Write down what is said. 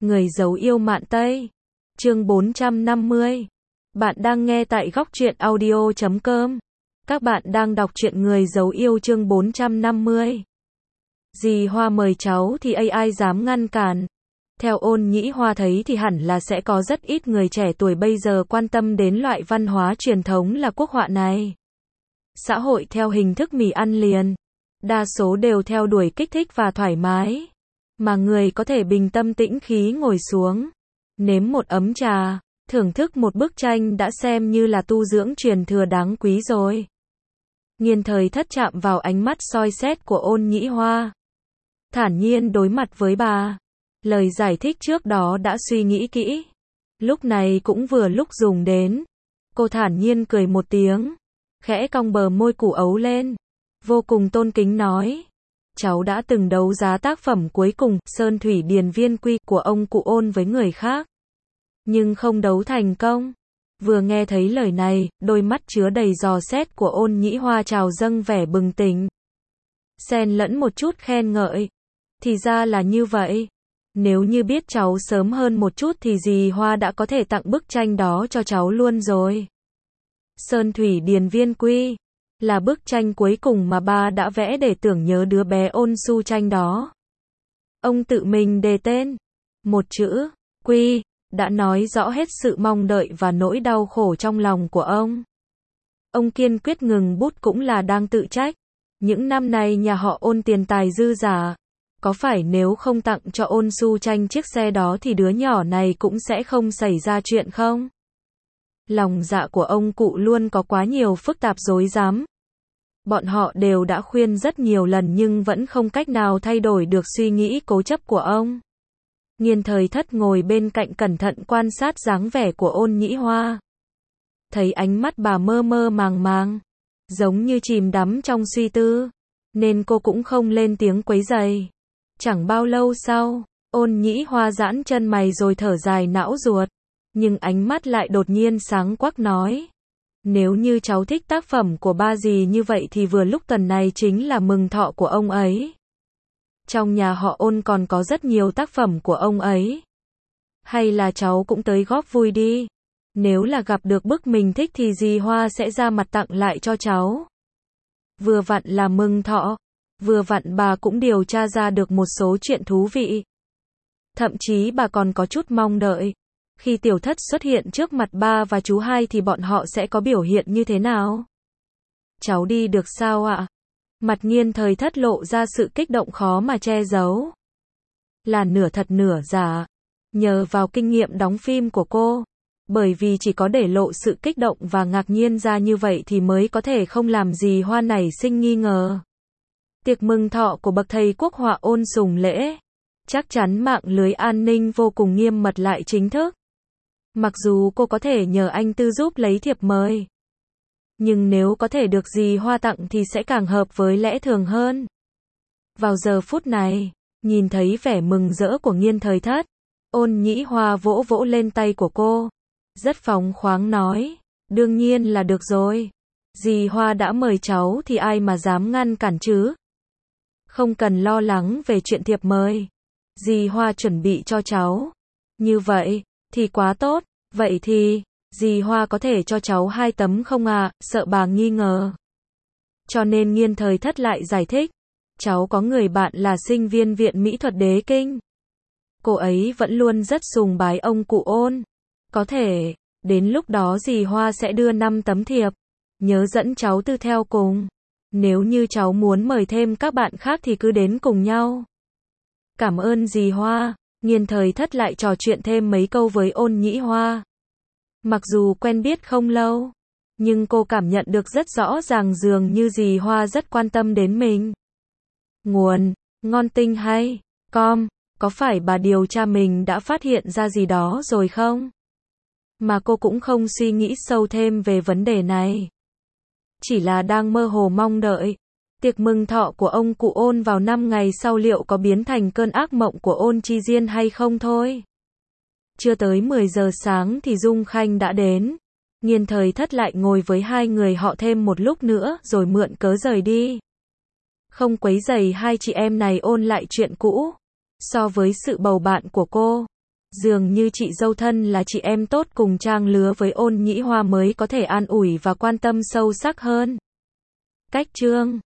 Người giấu yêu mạn Tây. Chương 450. Bạn đang nghe tại góc truyện audio.com. Các bạn đang đọc truyện Người giấu yêu chương 450. Dì Hoa mời cháu thì ai dám ngăn cản. Theo Ôn Nhĩ Hoa thấy thì hẳn là sẽ có rất ít người trẻ tuổi bây giờ quan tâm đến loại văn hóa truyền thống là quốc họa này. Xã hội theo hình thức mì ăn liền. Đa số đều theo đuổi kích thích và thoải mái. Mà người có thể bình tâm tĩnh khí ngồi xuống, nếm một ấm trà, thưởng thức một bức tranh đã xem như là tu dưỡng truyền thừa đáng quý rồi. Nghiên Thời Thất chạm vào ánh mắt soi xét của Ôn Nhĩ Hoa. Thản nhiên đối mặt với bà. Lời giải thích trước đó đã suy nghĩ kỹ. Lúc này cũng vừa lúc dùng đến. Cô thản nhiên cười một tiếng, khẽ cong bờ môi củ ấu lên, vô cùng tôn kính nói. Cháu đã từng đấu giá tác phẩm cuối cùng, Sơn Thủy Điền Viên Quy, của ông cụ Ôn với người khác. Nhưng không đấu thành công. Vừa nghe thấy lời này, đôi mắt chứa đầy dò xét của Ôn Nhĩ Hoa trào dâng vẻ bừng tỉnh. Xen lẫn một chút khen ngợi. Thì ra là như vậy. Nếu như biết cháu sớm hơn một chút thì dì Hoa đã có thể tặng bức tranh đó cho cháu luôn rồi. Sơn Thủy Điền Viên Quy là bức tranh cuối cùng mà ba đã vẽ để tưởng nhớ đứa bé Ôn Su Tranh đó. Ông tự mình đề tên. Một chữ, Quy, đã nói rõ hết sự mong đợi và nỗi đau khổ trong lòng của ông. Ông kiên quyết ngừng bút cũng là đang tự trách. Những năm này nhà họ Ôn tiền tài dư dả. Có phải nếu không tặng cho Ôn Su Tranh chiếc xe đó thì đứa nhỏ này cũng sẽ không xảy ra chuyện không? Lòng dạ của ông cụ luôn có quá nhiều phức tạp rối rắm. Bọn họ đều đã khuyên rất nhiều lần nhưng vẫn không cách nào thay đổi được suy nghĩ cố chấp của ông. Nghiên Thời Thất ngồi bên cạnh cẩn thận quan sát dáng vẻ của Ôn Nhĩ Hoa. Thấy ánh mắt bà mơ mơ màng màng, giống như chìm đắm trong suy tư, nên cô cũng không lên tiếng quấy rầy. Chẳng bao lâu sau, Ôn Nhĩ Hoa giãn chân mày rồi thở dài não ruột, nhưng ánh mắt lại đột nhiên sáng quắc nói. Nếu như cháu thích tác phẩm của ba dì như vậy thì vừa lúc tuần này chính là mừng thọ của ông ấy. Trong nhà họ Ôn còn có rất nhiều tác phẩm của ông ấy. Hay là cháu cũng tới góp vui đi. Nếu là gặp được bức mình thích thì dì Hoa sẽ ra mặt tặng lại cho cháu. Vừa vặn là mừng thọ, vừa vặn bà cũng điều tra ra được một số chuyện thú vị. Thậm chí bà còn có chút mong đợi. Khi Tiểu Thất xuất hiện trước mặt ba và chú hai thì bọn họ sẽ có biểu hiện như thế nào? Cháu đi được sao ạ? Mặt Nghiên Thời Thất lộ ra sự kích động khó mà che giấu. Là nửa thật nửa giả. Nhờ vào kinh nghiệm đóng phim của cô. Bởi vì chỉ có để lộ sự kích động và ngạc nhiên ra như vậy thì mới có thể không làm gì Hoa nảy sinh nghi ngờ. Tiệc mừng thọ của bậc thầy quốc họa Ôn Sùng Lễ. Chắc chắn mạng lưới an ninh vô cùng nghiêm mật lại chính thức. Mặc dù cô có thể nhờ anh Tư giúp lấy thiệp mời. Nhưng nếu có thể được dì Hoa tặng thì sẽ càng hợp với lẽ thường hơn. Vào giờ phút này, nhìn thấy vẻ mừng rỡ của Nghiên Thời Thất, Ôn Nhĩ Hoa vỗ vỗ lên tay của cô. Rất phóng khoáng nói, đương nhiên là được rồi. Dì Hoa đã mời cháu thì ai mà dám ngăn cản chứ. Không cần lo lắng về chuyện thiệp mời. Dì Hoa chuẩn bị cho cháu. Như vậy thì quá tốt. Vậy thì dì Hoa có thể cho cháu 2 tấm không à? Sợ bà nghi ngờ. Cho nên Nghiên Thời Thất lại giải thích. Cháu có người bạn là sinh viên Viện Mỹ thuật Đế Kinh. Cô ấy vẫn luôn rất sùng bái ông cụ Ôn. Có thể, đến lúc đó dì Hoa sẽ đưa 5 tấm thiệp. Nhớ dẫn cháu Tư theo cùng. Nếu như cháu muốn mời thêm các bạn khác thì cứ đến cùng nhau. Cảm ơn dì Hoa. Nghiên Thời Thất lại trò chuyện thêm mấy câu với Ôn Nhĩ Hoa. Mặc dù quen biết không lâu, nhưng cô cảm nhận được rất rõ ràng dường như dì Hoa rất quan tâm đến mình. Nguồn, Ngon Tinh hay, com, có phải bà điều tra mình đã phát hiện ra gì đó rồi không? Mà cô cũng không suy nghĩ sâu thêm về vấn đề này. Chỉ là đang mơ hồ mong đợi. Tiệc mừng thọ của ông cụ Ôn vào 5 ngày sau liệu có biến thành cơn ác mộng của Ôn Chi Diên hay không thôi. Chưa tới 10 giờ sáng thì Dung Khanh đã đến. Nghiên Thời Thất lại ngồi với hai người họ thêm một lúc nữa rồi mượn cớ rời đi. Không quấy rầy hai chị em này ôn lại chuyện cũ. So với sự bầu bạn của cô, Dường như chị dâu thân là chị em tốt cùng trang lứa với Ôn Nhĩ Hoa mới có thể an ủi và quan tâm sâu sắc hơn. Cách chương